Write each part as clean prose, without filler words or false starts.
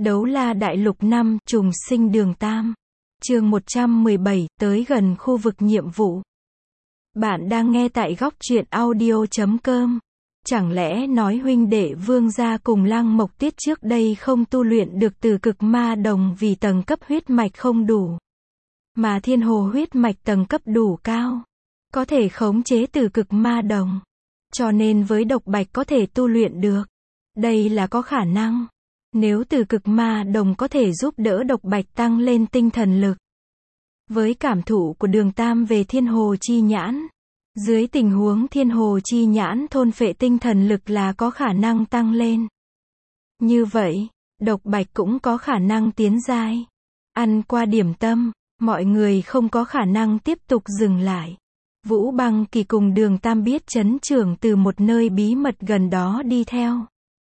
Đấu la đại lục 5, trùng sinh đường Tam. Chương 117, tới gần khu vực nhiệm vụ. Bạn đang nghe tại góc truyện audio.com. Chẳng lẽ nói huynh đệ Vương gia cùng Lăng Mộc Tiết trước đây không tu luyện được từ cực ma đồng vì tầng cấp huyết mạch không đủ. Mà thiên hồ huyết mạch tầng cấp đủ cao. Có thể khống chế từ cực ma đồng. Cho nên với độc bạch có thể tu luyện được. Đây là có khả năng. Nếu từ cực ma đồng có thể giúp đỡ độc bạch tăng lên tinh thần lực. Với cảm thụ của đường Tam về thiên hồ chi nhãn. Dưới tình huống thiên hồ chi nhãn thôn phệ tinh thần lực là có khả năng tăng lên. Như vậy, độc bạch cũng có khả năng tiến giai. Ăn qua điểm tâm, mọi người không có khả năng tiếp tục dừng lại. Vũ Băng Kỳ cùng đường Tam biết chấn trưởng từ một nơi bí mật gần đó đi theo.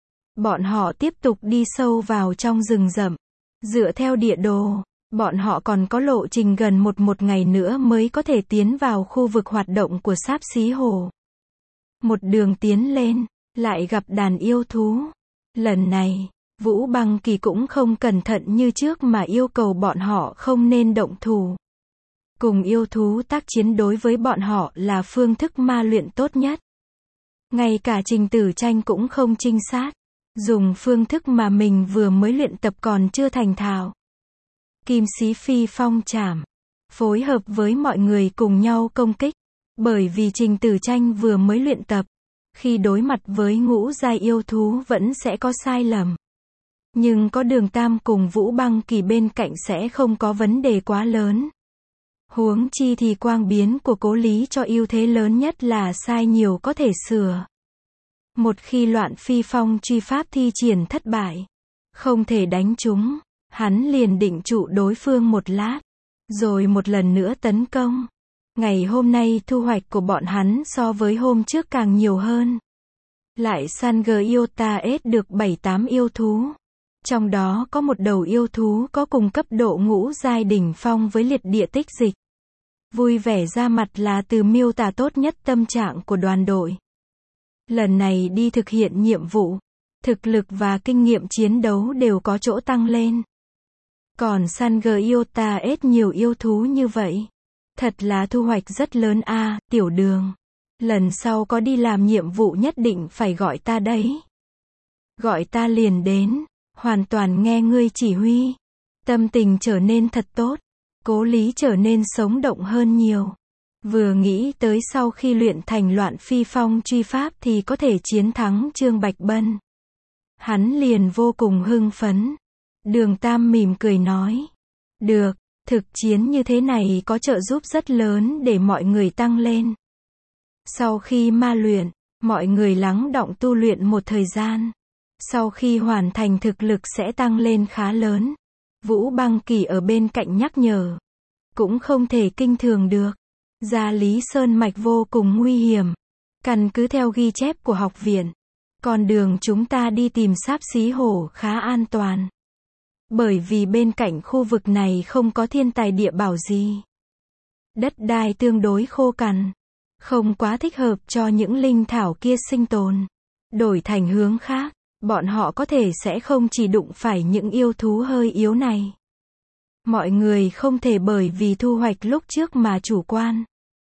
Bọn họ tiếp tục đi sâu vào trong rừng rậm. Dựa theo địa đồ, bọn họ còn có lộ trình gần một ngày nữa mới có thể tiến vào khu vực hoạt động của Sáp Xí Hồ. Một đường tiến lên, lại gặp đàn yêu thú. Lần này, Vũ Băng Kỳ cũng không cẩn thận như trước mà yêu cầu bọn họ không nên động thủ. Cùng yêu thú tác chiến đối với bọn họ là phương thức ma luyện tốt nhất. Ngay cả Trình Tử Tranh cũng không trinh sát. Dùng phương thức mà mình vừa mới luyện tập còn chưa thành thạo. Kim Sĩ Phi Phong chảm. Phối hợp với mọi người cùng nhau công kích. Bởi vì Trình Tử Tranh vừa mới luyện tập. Khi đối mặt với ngũ giai yêu thú vẫn sẽ có sai lầm. Nhưng có đường Tam cùng Vũ Băng Kỳ bên cạnh sẽ không có vấn đề quá lớn. Huống chi thì quang biến của Cố Lý cho ưu thế lớn nhất là sai nhiều có thể sửa. Một khi loạn phi phong truy pháp thi triển thất bại, không thể đánh chúng, hắn liền định trụ đối phương một lát, rồi một lần nữa tấn công. Ngày hôm nay thu hoạch của bọn hắn so với hôm trước càng nhiều hơn. Lại săn Gyota-S được 7-8 yêu thú. Trong đó có một đầu yêu thú có cùng cấp độ ngũ giai đỉnh phong với liệt địa tích dịch. Vui vẻ ra mặt là từ miêu tả tốt nhất tâm trạng của đoàn đội. Lần này đi thực hiện nhiệm vụ, thực lực và kinh nghiệm chiến đấu đều có chỗ tăng lên. Còn săn Gyota-S nhiều yêu thú như vậy. Thật là thu hoạch rất lớn a, Tiểu Đường. Lần sau có đi làm nhiệm vụ nhất định phải gọi ta đấy. Gọi ta liền đến, hoàn toàn nghe ngươi chỉ huy. Tâm tình trở nên thật tốt. Cố Lý trở nên sống động hơn nhiều. Vừa nghĩ tới sau khi luyện thành loạn phi phong truy pháp thì có thể chiến thắng Trương Bạch Bân. Hắn liền vô cùng hưng phấn. Đường Tam mỉm cười nói. Được, thực chiến như thế này có trợ giúp rất lớn để mọi người tăng lên. Sau khi ma luyện, mọi người lắng đọng tu luyện một thời gian. Sau khi hoàn thành thực lực sẽ tăng lên khá lớn. Vũ Băng Kỳ ở bên cạnh nhắc nhở. Cũng không thể kinh thường được. Gia Lý Sơn Mạch vô cùng nguy hiểm. Căn cứ theo ghi chép của học viện, con đường chúng ta đi tìm Sáp Xí Hồ khá an toàn. Bởi vì bên cạnh khu vực này không có thiên tài địa bảo gì. Đất đai tương đối khô cằn. Không quá thích hợp cho những linh thảo kia sinh tồn. Đổi thành hướng khác, bọn họ có thể sẽ không chỉ đụng phải những yêu thú hơi yếu này. Mọi người không thể bởi vì thu hoạch lúc trước mà chủ quan.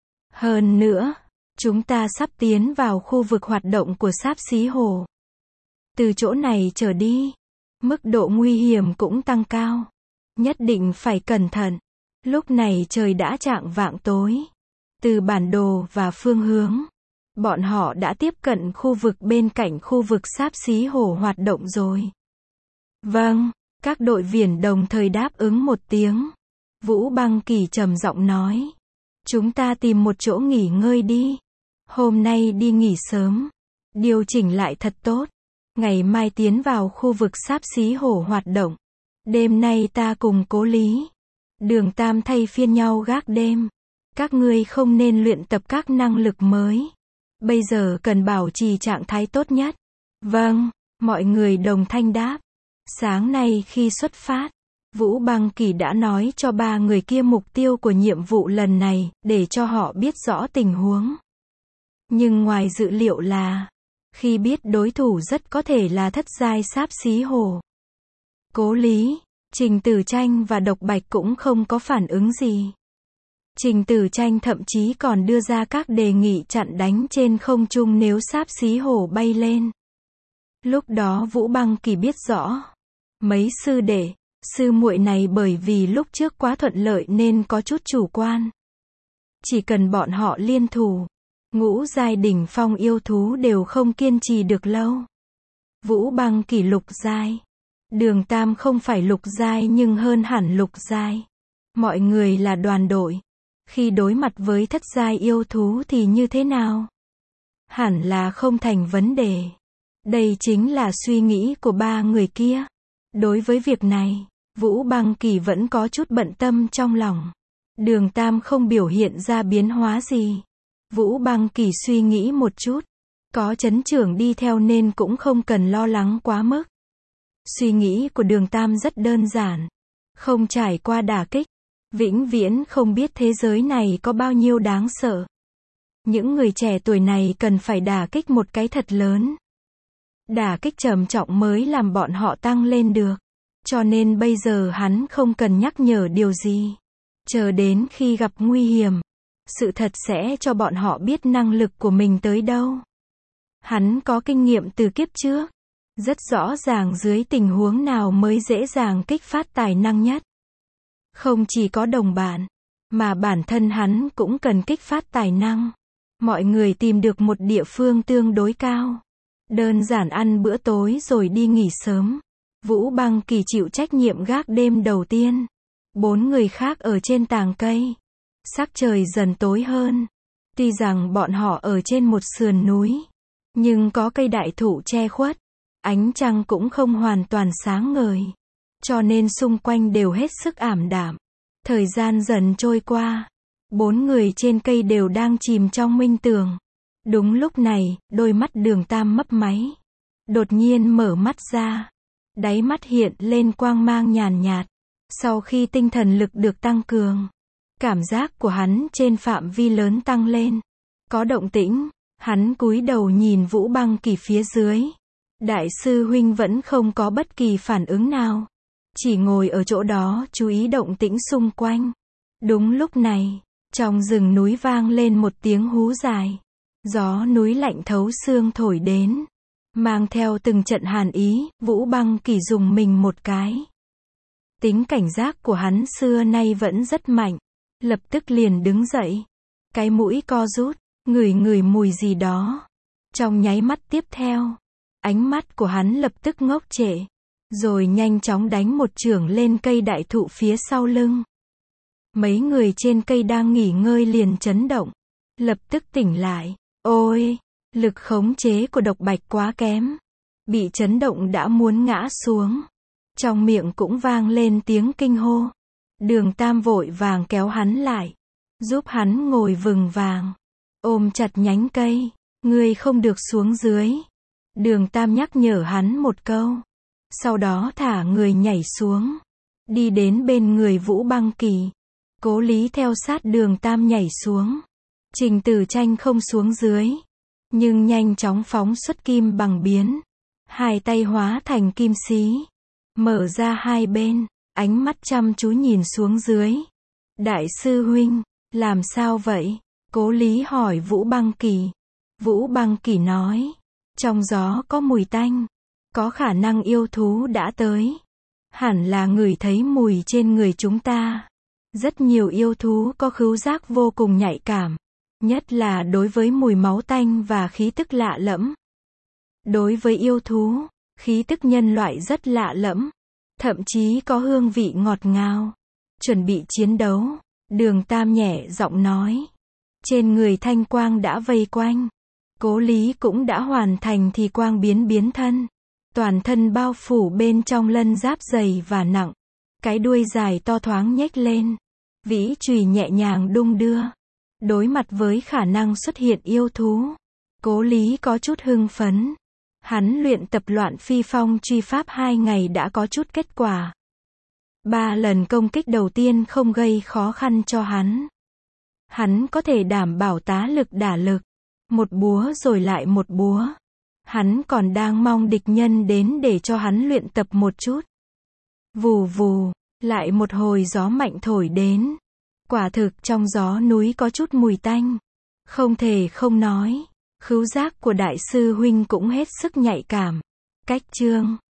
Hơn nữa, chúng ta sắp tiến vào khu vực hoạt động của Sáp Xí Hồ. Từ chỗ này trở đi, mức độ nguy hiểm cũng tăng cao. Nhất định phải cẩn thận. Lúc này trời đã chạng vạng tối. Từ bản đồ và phương hướng, bọn họ đã tiếp cận khu vực bên cạnh khu vực Sáp Xí Hồ hoạt động rồi. Vâng, các đội viên đồng thời đáp ứng một tiếng. Vũ Băng Kỳ trầm giọng nói. Chúng ta tìm một chỗ nghỉ ngơi đi. Hôm nay đi nghỉ sớm. Điều chỉnh lại thật tốt. Ngày mai tiến vào khu vực Sáp Xí Hồ hoạt động. Đêm nay ta cùng Cố Lý, Đường Tam thay phiên nhau gác đêm. Các ngươi không nên luyện tập các năng lực mới. Bây giờ cần bảo trì trạng thái tốt nhất. Vâng, mọi người đồng thanh đáp. Sáng nay khi xuất phát, Vũ Băng Kỳ đã nói cho 3 người kia mục tiêu của nhiệm vụ lần này, để cho họ biết rõ tình huống. Nhưng ngoài dự liệu là, khi biết đối thủ rất có thể là thất giai Sáp Xí Hồ. Cố Lý, Trình Tử Tranh và Độc Bạch cũng không có phản ứng gì. Trình Tử Tranh thậm chí còn đưa ra các đề nghị chặn đánh trên không trung nếu xáp xí hổ bay lên. Lúc đó Vũ Băng Kỳ biết rõ, mấy sư đệ, sư muội này bởi vì lúc trước quá thuận lợi nên có chút chủ quan. Chỉ cần bọn họ liên thủ, ngũ giai đỉnh phong yêu thú đều không kiên trì được lâu. Vũ Băng Kỳ lục giai, Đường Tam không phải lục giai nhưng hơn hẳn lục giai. Mọi người là đoàn đội, khi đối mặt với thất giai yêu thú thì như thế nào? Hẳn là không thành vấn đề. Đây chính là suy nghĩ của ba người kia. Đối với việc này, Vũ Băng Kỳ vẫn có chút bận tâm trong lòng. Đường Tam không biểu hiện ra biến hóa gì. Vũ Băng Kỳ suy nghĩ một chút. Có chấn trưởng đi theo nên cũng không cần lo lắng quá mức. Suy nghĩ của Đường Tam rất đơn giản. Không trải qua đả kích, vĩnh viễn không biết thế giới này có bao nhiêu đáng sợ. Những người trẻ tuổi này cần phải đả kích một cái thật lớn. Đả kích trầm trọng mới làm bọn họ tăng lên được. Cho nên bây giờ hắn không cần nhắc nhở điều gì. Chờ đến khi gặp nguy hiểm, sự thật sẽ cho bọn họ biết năng lực của mình tới đâu. Hắn có kinh nghiệm từ kiếp trước. Rất rõ ràng dưới tình huống nào mới dễ dàng kích phát tài năng nhất. Không chỉ có đồng bạn, mà bản thân hắn cũng cần kích phát tài năng. Mọi người tìm được một địa phương tương đối cao. Đơn giản ăn bữa tối rồi đi nghỉ sớm. Vũ Băng Kỳ chịu trách nhiệm gác đêm đầu tiên. 4 người khác ở trên tàng cây. Sắc trời dần tối hơn. Tuy rằng bọn họ ở trên một sườn núi, nhưng có cây đại thụ che khuất. Ánh trăng cũng không hoàn toàn sáng ngời. Cho nên xung quanh đều hết sức ảm đạm. Thời gian dần trôi qua. 4 người trên cây đều đang chìm trong minh tưởng. Đúng lúc này, đôi mắt Đường Tam mấp máy. Đột nhiên mở mắt ra. Đáy mắt hiện lên quang mang nhàn nhạt. Sau khi tinh thần lực được tăng cường, cảm giác của hắn trên phạm vi lớn tăng lên. Có động tĩnh, hắn cúi đầu nhìn Vũ Băng Kỳ phía dưới. Đại sư huynh vẫn không có bất kỳ phản ứng nào. Chỉ ngồi ở chỗ đó chú ý động tĩnh xung quanh. Đúng lúc này, trong rừng núi vang lên một tiếng hú dài. Gió núi lạnh thấu xương thổi đến. Mang theo từng trận hàn ý, Vũ Băng Kỳ dùng mình một cái. Tính cảnh giác của hắn xưa nay vẫn rất mạnh. Lập tức liền đứng dậy. Cái mũi co rút, ngửi mùi gì đó. Trong nháy mắt tiếp theo, ánh mắt của hắn lập tức ngốc trệ. Rồi nhanh chóng đánh một chưởng lên cây đại thụ phía sau lưng. Mấy người trên cây đang nghỉ ngơi liền chấn động. Lập tức tỉnh lại. Ôi, lực khống chế của Độc Bạch quá kém. Bị chấn động đã muốn ngã xuống. Trong miệng cũng vang lên tiếng kinh hô. Đường Tam vội vàng kéo hắn lại. Giúp hắn ngồi vững vàng. Ôm chặt nhánh cây. Ngươi không được xuống dưới. Đường Tam nhắc nhở hắn một câu. Sau đó thả người nhảy xuống. Đi đến bên người Vũ Băng Kỳ. Cố Lý theo sát Đường Tam nhảy xuống. Trình Tử Tranh không xuống dưới. Nhưng nhanh chóng phóng xuất kim bằng biến. Hai tay hóa thành kim xí. Mở ra hai bên. Ánh mắt chăm chú nhìn xuống dưới. Đại sư huynh, làm sao vậy? Cố Lý hỏi Vũ Băng Kỳ. Vũ Băng Kỳ nói. Trong gió có mùi tanh. Có khả năng yêu thú đã tới. Hẳn là ngửi thấy mùi trên người chúng ta. Rất nhiều yêu thú có khứu giác vô cùng nhạy cảm. Nhất là đối với mùi máu tanh và khí tức lạ lẫm. Đối với yêu thú, khí tức nhân loại rất lạ lẫm. Thậm chí có hương vị ngọt ngào. Chuẩn bị chiến đấu. Đường Tam nhẹ giọng nói. Trên người thanh quang đã vây quanh. Cố Lý cũng đã hoàn thành thì quang biến thân. Toàn thân bao phủ bên trong lân giáp dày và nặng. Cái đuôi dài to thoáng nhếch lên. Vĩ chùy nhẹ nhàng đung đưa. Đối mặt với khả năng xuất hiện yêu thú, Cố Lý có chút hưng phấn. Hắn luyện tập Loạn Phi Phong truy pháp 2 ngày đã có chút kết quả. 3 lần công kích đầu tiên không gây khó khăn cho hắn. Hắn có thể đảm bảo tá lực đả lực. Một búa rồi lại một búa. Hắn còn đang mong địch nhân đến để cho hắn luyện tập một chút. Vù vù, lại một hồi gió mạnh thổi đến. Quả thực trong gió núi có chút mùi tanh. Không thể không nói, khứu giác của đại sư huynh cũng hết sức nhạy cảm. Cách chương